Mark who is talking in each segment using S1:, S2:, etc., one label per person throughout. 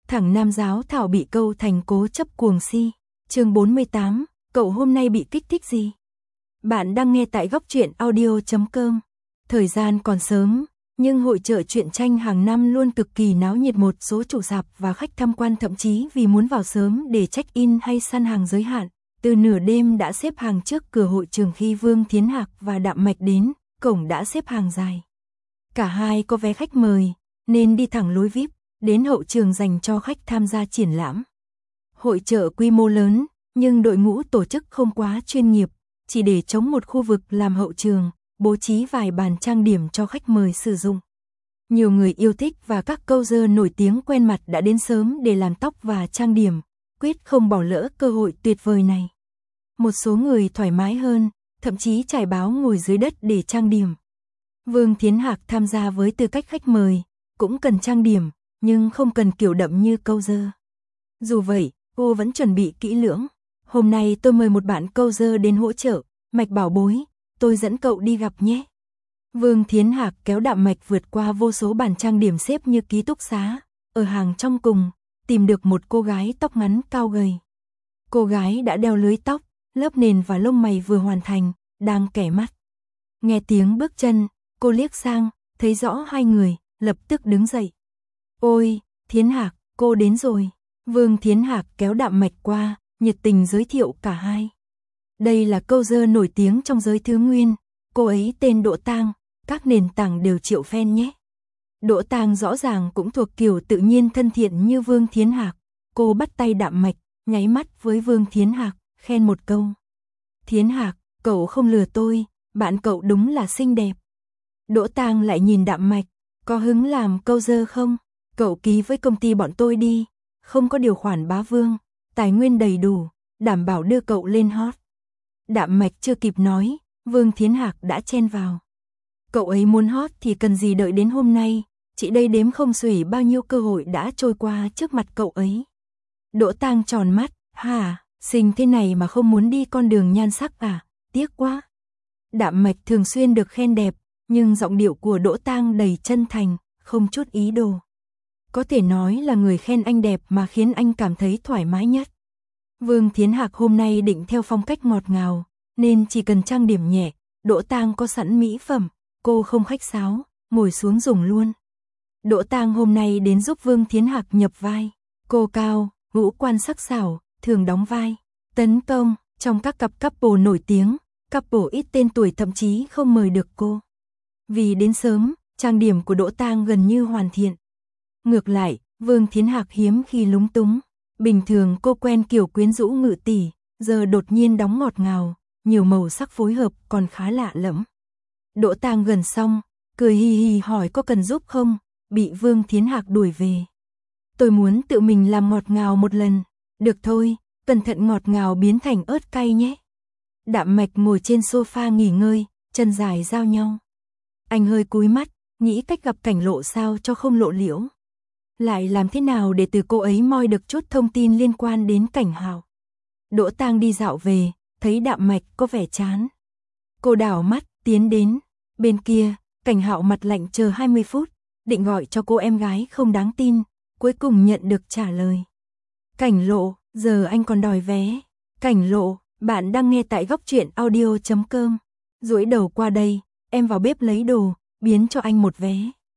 S1: Thẳng nam giáo thảo bị câu thành cố chấp cuồng si. Chương 48, cậu hôm nay bị kích thích gì? Bạn đang nghe tại góc truyện audio.com. Thời gian còn sớm, nhưng hội chợ truyện tranh hàng năm luôn cực kỳ náo nhiệt, một số chủ sạp và khách tham quan thậm chí vì muốn vào sớm để check-in hay săn hàng giới hạn, từ nửa đêm đã xếp hàng trước cửa hội trường. Khi Vương Thiến Hạc và Đạm Mạch đến, cổng đã xếp hàng dài. Cả hai có vé khách mời, nên đi thẳng lối VIP, đến hậu trường dành cho khách tham gia triển lãm. Hội chợ quy mô lớn, nhưng đội ngũ tổ chức không quá chuyên nghiệp, chỉ để trống một khu vực làm hậu trường, bố trí vài bàn trang điểm cho khách mời sử dụng. Nhiều người yêu thích và các câu-dơ nổi tiếng quen mặt đã đến sớm để làm tóc và trang điểm, quyết không bỏ lỡ cơ hội tuyệt vời này. Một số người thoải mái hơn, thậm chí trải báo ngồi dưới đất để trang điểm. Vương Thiến Hạc tham gia với tư cách khách mời, cũng cần trang điểm, nhưng không cần kiểu đậm như câu-dơ. Dù vậy, cô vẫn chuẩn bị kỹ lưỡng. Hôm nay tôi mời một bạn câu-dơ đến hỗ trợ, Mạch bảo bối, tôi dẫn cậu đi gặp nhé. Vương Thiến Hạc kéo Đạm Mạch vượt qua vô số bàn trang điểm xếp như ký túc xá, ở hàng trong cùng, tìm được một cô gái tóc ngắn cao gầy. Cô gái đã đeo lưới tóc, lớp nền và lông mày vừa hoàn thành, đang kẻ mắt. Nghe tiếng bước chân, cô liếc sang, thấy rõ hai người, lập tức đứng dậy. Ôi, Thiến Hạc, cô đến rồi. Vương Thiến Hạc kéo Đạm Mạch qua, nhiệt tình giới thiệu cả hai. Đây là câu-dơ nổi tiếng trong giới thứ nguyên, cô ấy tên Đỗ Tang, các nền tảng đều triệu fan nhé. Đỗ Tang rõ ràng cũng thuộc kiểu tự nhiên thân thiện như Vương Thiến Hạc. Cô bắt tay Đạm Mạch, nháy mắt với Vương Thiến Hạc, khen một câu. Thiến Hạc, cậu không lừa tôi, bạn cậu đúng là xinh đẹp. Đỗ Tang lại nhìn Đạm Mạch, có hứng làm câu-dơ không? Cậu ký với công ty bọn tôi đi, không có điều khoản bá vương, tài nguyên đầy đủ, đảm bảo đưa cậu lên hot. Đạm Mạch chưa kịp nói, Vương Thiến Hạc đã chen vào. Cậu ấy muốn hot thì cần gì đợi đến hôm nay, chị đây đếm không xuể bao nhiêu cơ hội đã trôi qua trước mặt cậu ấy. Đỗ Tang tròn mắt, hả, xinh thế này mà không muốn đi con đường nhan sắc à, tiếc quá. Đạm Mạch thường xuyên được khen đẹp, nhưng giọng điệu của Đỗ Tang đầy chân thành, không chút ý đồ. Có thể nói là người khen anh đẹp mà khiến anh cảm thấy thoải mái nhất. Vương Thiến Hạc hôm nay định theo phong cách ngọt ngào, nên chỉ cần trang điểm nhẹ, Đỗ Tang có sẵn mỹ phẩm, cô không khách sáo, ngồi xuống dùng luôn. Đỗ Tang hôm nay đến giúp Vương Thiến Hạc nhập vai. Cô cao, ngũ quan sắc sảo, thường đóng vai tấn công trong các cặp couple nổi tiếng, couple ít tên tuổi thậm chí không mời được cô. Vì đến sớm, trang điểm của Đỗ Tang gần như hoàn thiện. Ngược lại, Vương Thiến Hạc hiếm khi lúng túng. Bình thường cô quen kiểu quyến rũ ngự tỷ, giờ đột nhiên đóng ngọt ngào, nhiều màu sắc phối hợp còn khá lạ lẫm. Đỗ Tang gần xong, cười hì hì hỏi có cần giúp không, bị Vương Thiến Hạc đuổi về. Tôi muốn tự mình làm ngọt ngào một lần. Được thôi, cẩn thận ngọt ngào biến thành ớt cay nhé. Đạm Mạch ngồi trên sofa nghỉ ngơi, chân dài giao nhau. Anh hơi cúi mắt, nghĩ cách gặp Cảnh Lộ sao cho không lộ liễu. Lại làm thế nào để từ cô ấy moi được chút thông tin liên quan đến Cảnh Hạo. Đỗ Tang đi dạo về, thấy Đạm Mạch có vẻ chán. Cô đảo mắt, tiến đến. Bên kia, Cảnh Hạo mặt lạnh chờ 20 phút, định gọi cho cô em gái không đáng tin, cuối cùng nhận được trả lời. Cảnh Lộ, giờ anh còn đòi vé. Cảnh Lộ, bạn đang nghe tại góc truyện audio.com. Duỗi đầu qua đây, em vào bếp lấy đồ, biến cho anh một vé.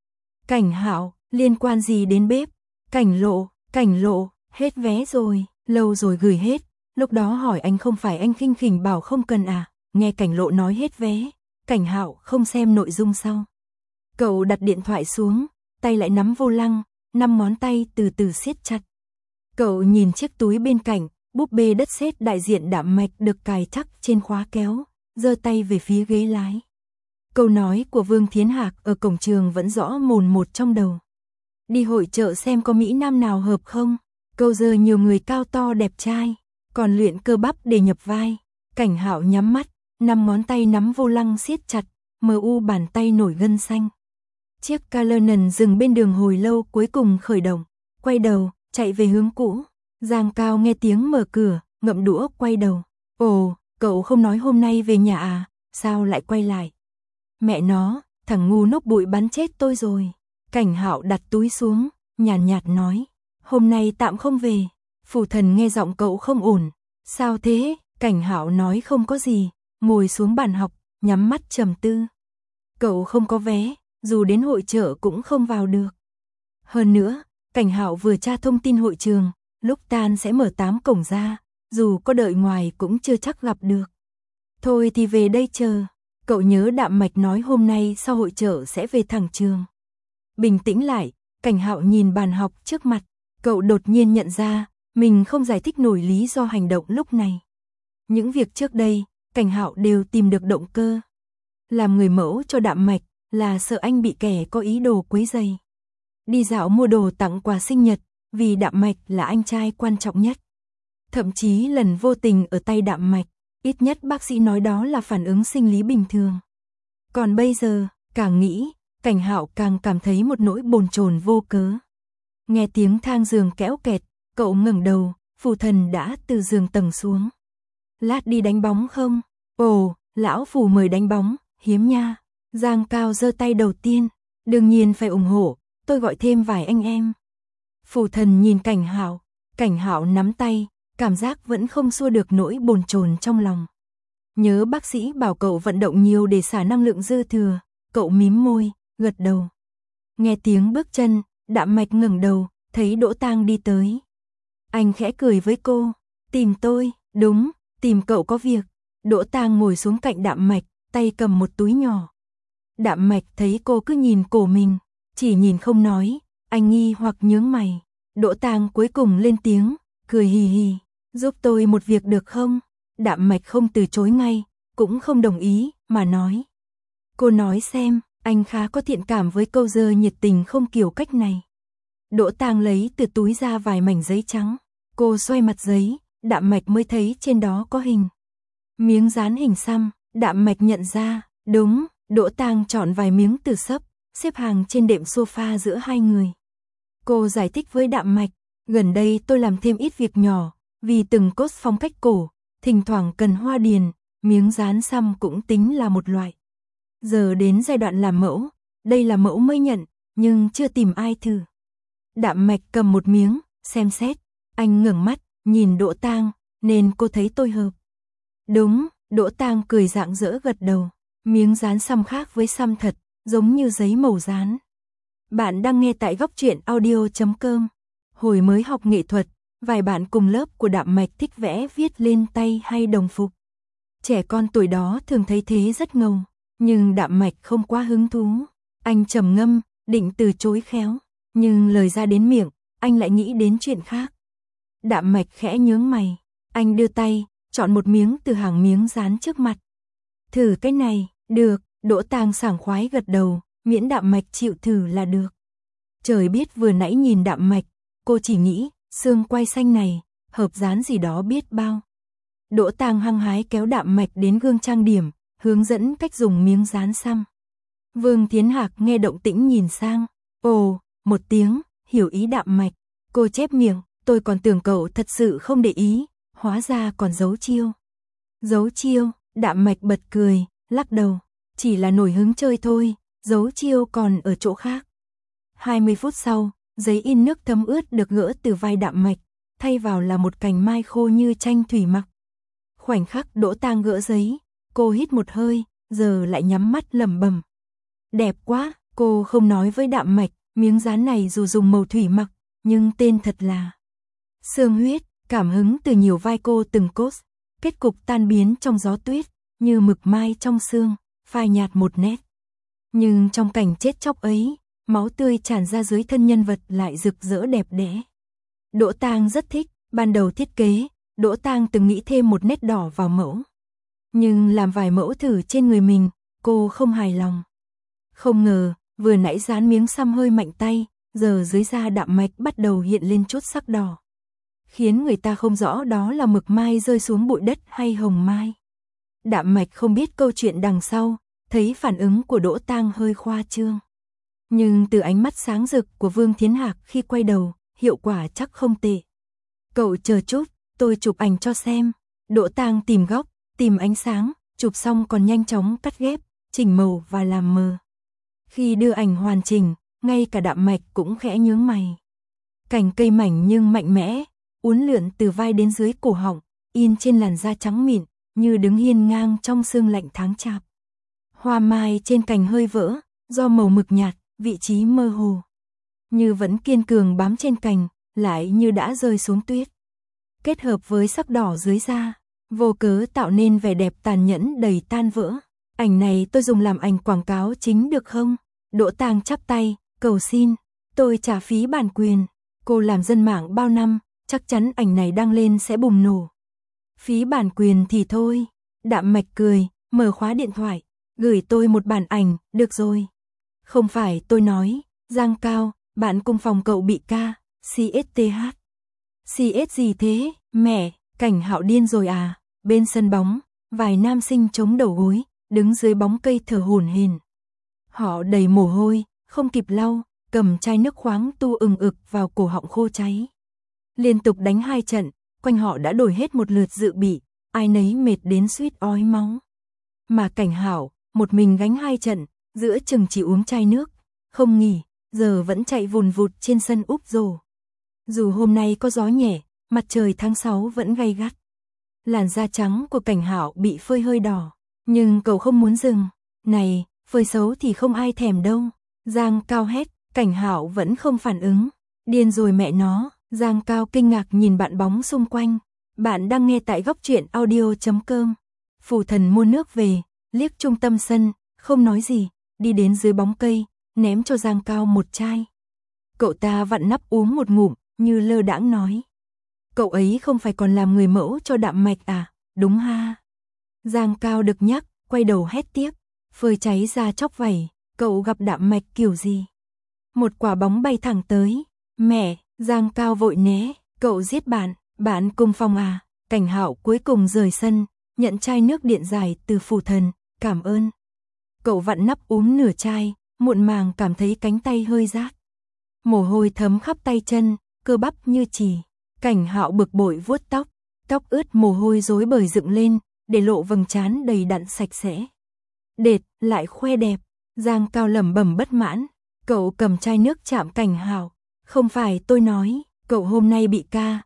S1: Cảnh Hạo, liên quan gì đến bếp? Cảnh Lộ, hết vé rồi, lâu rồi gửi hết. Lúc đó hỏi anh không phải anh khinh khỉnh bảo không cần à, nghe Cảnh Lộ nói hết vé. Cảnh Hạo không xem nội dung sau. Cậu đặt điện thoại xuống, tay lại nắm vô lăng, 5 ngón tay từ từ siết chặt. Cậu nhìn chiếc túi bên cạnh, búp bê đất sét đại diện Đạm Mạch được cài chắc trên khóa kéo, giơ tay về phía ghế lái. Câu nói của Vương Thiến Hạc ở cổng trường vẫn rõ mồn một trong đầu. Đi hội chợ xem có mỹ nam nào hợp không? Câu giờ nhiều người cao to đẹp trai, còn luyện cơ bắp để nhập vai. Cảnh Hạo nhắm mắt, 5 ngón tay nắm vô lăng siết chặt, mờ u bàn tay nổi gân xanh. Chiếc Cullinan dừng bên đường hồi lâu cuối cùng khởi động, quay đầu, chạy về hướng cũ. Giang Cao nghe tiếng mở cửa, ngậm đũa quay đầu. Ồ, cậu không nói hôm nay về nhà à, sao lại quay lại? Mẹ nó, thằng ngu nốc bụi bắn chết tôi rồi. Cảnh Hạo đặt túi xuống, nhàn nhạt nói. Hôm nay tạm không về. Phù Thần nghe giọng cậu không ổn. Sao thế? Cảnh Hạo nói không có gì, ngồi xuống bàn học, nhắm mắt trầm tư. Cậu không có vé, dù đến hội chợ cũng không vào được. Hơn nữa, Cảnh Hạo vừa tra thông tin hội trường, lúc tan sẽ mở 8 cổng ra, dù có đợi ngoài cũng chưa chắc gặp được. Thôi thì về đây chờ. Cậu nhớ Đạm Mạch nói hôm nay sau hội chợ sẽ về thẳng trường. Bình tĩnh lại, Cảnh Hạo nhìn bàn học trước mặt, cậu đột nhiên nhận ra, mình không giải thích nổi lý do hành động lúc này. Những việc trước đây, Cảnh Hạo đều tìm được động cơ. Làm người mẫu cho Đạm Mạch là sợ anh bị kẻ có ý đồ quấy rầy. Đi dạo mua đồ tặng quà sinh nhật, vì Đạm Mạch là anh trai quan trọng nhất. Thậm chí lần vô tình ở tay Đạm Mạch, ít nhất bác sĩ nói đó là phản ứng sinh lý bình thường. Còn bây giờ, càng nghĩ, Cảnh Hạo càng cảm thấy một nỗi bồn chồn vô cớ. Nghe tiếng thang giường kéo kẹt, cậu ngẩng đầu, Phù Thần đã từ giường tầng xuống. Lát đi đánh bóng không? Ồ, lão Phù mời đánh bóng, hiếm nha. Giang Cao giơ tay đầu tiên, đương nhiên phải ủng hộ, tôi gọi thêm vài anh em. Phù Thần nhìn Cảnh Hạo nắm tay, cảm giác vẫn không xua được nỗi bồn chồn trong lòng. Nhớ bác sĩ bảo cậu vận động nhiều để xả năng lượng dư thừa, cậu mím môi, gật đầu. Nghe tiếng bước chân, Đạm Mạch ngẩng đầu, thấy Đỗ Tang đi tới. Anh khẽ cười với cô, tìm tôi, đúng, tìm cậu có việc. Đỗ Tang ngồi xuống cạnh Đạm Mạch, tay cầm một túi nhỏ. Đạm Mạch thấy cô cứ nhìn cổ mình, chỉ nhìn không nói, anh nghi hoặc nhướng mày. Đỗ Tang cuối cùng lên tiếng, cười hì hì, giúp tôi một việc được không? Đạm Mạch không từ chối ngay, cũng không đồng ý, mà nói. Cô nói xem, anh khá có thiện cảm với câu dơ nhiệt tình không kiểu cách này. Đỗ Tang lấy từ túi ra vài mảnh giấy trắng, cô xoay mặt giấy, Đạm Mạch mới thấy trên đó có hình. Miếng dán hình xăm, Đạm Mạch nhận ra, đúng, Đỗ Tang chọn vài miếng từ xấp, xếp hàng trên đệm sofa giữa hai người. Cô giải thích với Đạm Mạch, gần đây tôi làm thêm ít việc nhỏ, vì từng cốt phong cách cổ, thỉnh thoảng cần hoa điền, miếng dán xăm cũng tính là một loại. Giờ đến giai đoạn làm mẫu, đây là mẫu mới nhận, nhưng chưa tìm ai thử. Đạm Mạch cầm một miếng, xem xét, anh ngẩng mắt, nhìn Đỗ Tang, nên cô thấy tôi hợp. Đúng, Đỗ Tang cười rạng rỡ gật đầu, miếng dán xăm khác với xăm thật, giống như giấy màu dán. Bạn đang nghe tại góc truyện audio.com. Hồi mới học nghệ thuật, vài bạn cùng lớp của Đạm Mạch thích vẽ viết lên tay hay đồng phục. Trẻ con tuổi đó thường thấy thế rất ngầu, nhưng Đạm Mạch không quá hứng thú. Anh trầm ngâm, định từ chối khéo, nhưng lời ra đến miệng, anh lại nghĩ đến chuyện khác. Đạm Mạch khẽ nhướng mày, anh đưa tay, chọn một miếng từ hàng miếng dán trước mặt. Thử cái này, được, Đỗ Tang sảng khoái gật đầu, miễn Đạm Mạch chịu thử là được. Trời biết vừa nãy nhìn Đạm Mạch, cô chỉ nghĩ, xương quai xanh này, hợp dán gì đó biết bao. Đỗ Tang hăng hái kéo Đạm Mạch đến gương trang điểm, hướng dẫn cách dùng miếng dán xăm. Vương Thiến Hạc nghe động tĩnh nhìn sang, ồ, một tiếng, hiểu ý Đạm Mạch. Cô chép miệng, tôi còn tưởng cậu thật sự không để ý, hóa ra còn giấu chiêu. Giấu chiêu, Đạm Mạch bật cười, lắc đầu, chỉ là nổi hứng chơi thôi, giấu chiêu còn ở chỗ khác. 20 phút sau, giấy in nước thấm ướt được gỡ từ vai Đạm Mạch, thay vào là một cành mai khô như tranh thủy mặc. Khoảnh khắc Đỗ Tang gỡ giấy, cô hít một hơi, giờ lại nhắm mắt lẩm bẩm. Đẹp quá, cô không nói với Đạm Mạch, miếng dán này dù dùng màu thủy mặc, nhưng tên thật là Sương Huyết, cảm hứng từ nhiều vai cô từng cốt, kết cục tan biến trong gió tuyết, như mực mai trong sương, phai nhạt một nét. Nhưng trong cảnh chết chóc ấy, máu tươi tràn ra dưới thân nhân vật lại rực rỡ đẹp đẽ. Đỗ Tang rất thích, ban đầu thiết kế, Đỗ Tang từng nghĩ thêm một nét đỏ vào mẫu. Nhưng làm vài mẫu thử trên người mình, cô không hài lòng. Không ngờ, vừa nãy dán miếng xăm hơi mạnh tay, giờ dưới da Đạm Mạch bắt đầu hiện lên chút sắc đỏ. Khiến người ta không rõ đó là mực mai rơi xuống bụi đất hay hồng mai. Đạm Mạch không biết câu chuyện đằng sau, thấy phản ứng của Đỗ Tang hơi khoa trương. Nhưng từ ánh mắt sáng rực của Vương Thiến Hạc khi quay đầu, hiệu quả chắc không tệ. Cậu chờ chút, tôi chụp ảnh cho xem. Đỗ Tang tìm góc, tìm ánh sáng, chụp xong còn nhanh chóng cắt ghép, chỉnh màu và làm mờ. Khi đưa ảnh hoàn chỉnh, ngay cả Đạm Mạch cũng khẽ nhướng mày. Cành cây mảnh nhưng mạnh mẽ, uốn lượn từ vai đến dưới cổ họng, in trên làn da trắng mịn, như đứng hiên ngang trong sương lạnh tháng chạp. Hoa mai trên cành hơi vỡ, do màu mực nhạt, vị trí mơ hồ. Như vẫn kiên cường bám trên cành, lại như đã rơi xuống tuyết. Kết hợp với sắc đỏ dưới da, vô cớ tạo nên vẻ đẹp tàn nhẫn đầy tan vỡ. Ảnh này tôi dùng làm ảnh quảng cáo chính được không? Đỗ Tàng chắp tay, cầu xin, tôi trả phí bản quyền. Cô làm dân mạng bao năm, chắc chắn ảnh này đăng lên sẽ bùng nổ. Phí bản quyền thì thôi. Đạm Mạch cười, mở khóa điện thoại, gửi tôi một bản ảnh, được rồi. Không phải tôi nói, Giang Cao, bạn cùng phòng cậu bị ca, CSTH. CS gì thế, mẹ, Cảnh Hạo điên rồi à? Bên sân bóng, vài nam sinh chống đầu gối, đứng dưới bóng cây thở hổn hển. Họ đầy mồ hôi, không kịp lau, cầm chai nước khoáng tu ừng ực vào cổ họng khô cháy. Liên tục đánh 2 trận, quanh họ đã đổi hết một lượt dự bị, ai nấy mệt đến suýt ói máu. Mà Cảnh Hạo, một mình gánh 2 trận, giữa chừng chỉ uống chai nước, không nghỉ, giờ vẫn chạy vùn vụt trên sân úp rổ. Dù hôm nay có gió nhẹ, mặt trời tháng 6 vẫn gay gắt. Làn da trắng của Cảnh Hạo bị phơi hơi đỏ, nhưng cậu không muốn dừng. Này, phơi xấu thì không ai thèm đâu. Giang Cao hét, Cảnh Hạo vẫn không phản ứng. Điên rồi mẹ nó. Giang Cao kinh ngạc nhìn bạn bóng xung quanh. Bạn đang nghe tại góc truyện audio.com. Phù Thần mua nước về, liếc trung tâm sân, không nói gì, đi đến dưới bóng cây, ném cho Giang Cao một chai. Cậu ta vặn nắp uống một ngụm, như lơ đãng nói. Cậu ấy không phải còn làm người mẫu cho Đạm Mạch à, đúng ha? Giang Cao được nhắc, quay đầu hét tiếp, phơi cháy ra chóc vảy, cậu gặp Đạm Mạch kiểu gì? Một quả bóng bay thẳng tới, mẹ, Giang Cao vội né, cậu giết bạn cùng phòng à? Cảnh Hạo cuối cùng rời sân, nhận chai nước điện giải từ Phù Thần, cảm ơn. Cậu vặn nắp uống nửa chai, muộn màng cảm thấy cánh tay hơi rát. Mồ hôi thấm khắp tay chân, cơ bắp như chì. Cảnh Hạo bực bội vuốt tóc ướt mồ hôi rối bời dựng lên, để lộ vầng trán đầy đặn sạch sẽ. Đệt, lại khoe đẹp. Giang Cao lẩm bẩm bất mãn, cậu cầm chai nước chạm Cảnh Hạo. Không phải tôi nói, cậu hôm nay bị ca,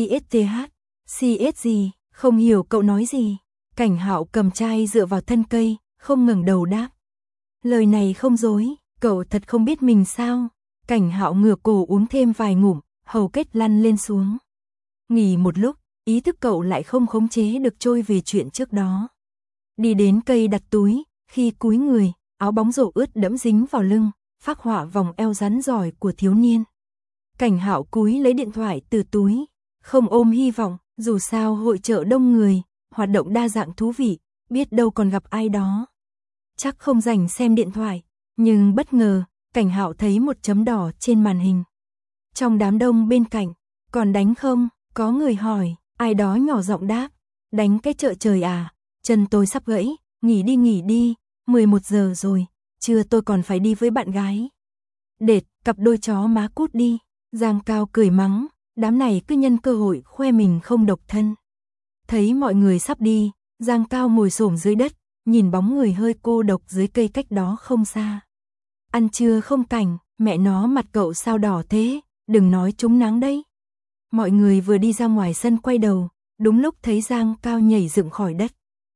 S1: CSTH, CS gì, không hiểu cậu nói gì. Cảnh Hạo cầm chai dựa vào thân cây, không ngẩng đầu đáp. Lời này không dối, cậu thật không biết mình sao. Cảnh Hạo ngửa cổ uống thêm vài ngụm, hầu kết lăn lên xuống. Nghỉ một lúc, ý thức cậu lại không khống chế được trôi về chuyện trước đó. Đi đến cây đặt túi, khi cúi người, áo bóng rổ ướt đẫm dính vào lưng, phác họa vòng eo rắn giỏi của thiếu niên. Cảnh Hạo cúi lấy điện thoại từ túi, không ôm hy vọng, dù sao hội chợ đông người, hoạt động đa dạng thú vị, biết đâu còn gặp ai đó. Chắc không rảnh xem điện thoại, nhưng bất ngờ, Cảnh Hạo thấy một chấm đỏ trên màn hình. Trong đám đông bên cạnh, còn đánh không? Có người hỏi, ai đó nhỏ giọng đáp, đánh cái chợ trời à, chân tôi sắp gãy, nghỉ đi, 11 giờ rồi, trưa tôi còn phải đi với bạn gái. Đệt, cặp đôi chó má cút đi. Giang Cao cười mắng, đám này cứ nhân cơ hội khoe mình không độc thân. Thấy mọi người sắp đi, Giang Cao ngồi xổm dưới đất, nhìn bóng người hơi cô độc dưới cây cách đó không xa. Ăn trưa không Cảnh, mẹ nó mặt cậu sao đỏ thế, đừng nói trúng nắng đấy. Mọi người vừa đi ra ngoài sân quay đầu, đúng lúc thấy Giang Cao nhảy dựng khỏi đất.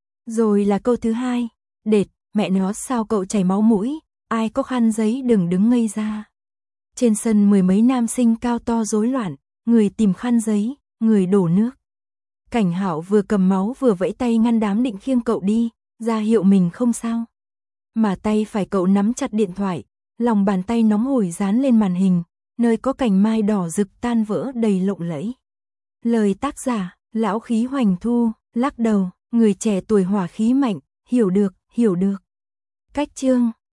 S1: Rồi là câu thứ hai, đệt, mẹ nó sao cậu chảy máu mũi, ai có khăn giấy đừng đứng ngây ra. Trên sân 10 mấy nam sinh cao to rối loạn, người tìm khăn giấy, người đổ nước. Cảnh Hạo vừa cầm máu vừa vẫy tay ngăn đám định khiêng cậu đi, ra hiệu mình không sao. Mà tay phải cậu nắm chặt điện thoại, lòng bàn tay nóng hổi dán lên màn hình, nơi có cành mai đỏ rực tan vỡ đầy lộng lẫy. Lời tác giả, Lão Khí Hoành Thu, lắc đầu, người trẻ tuổi hỏa khí mạnh, hiểu được. Cách chương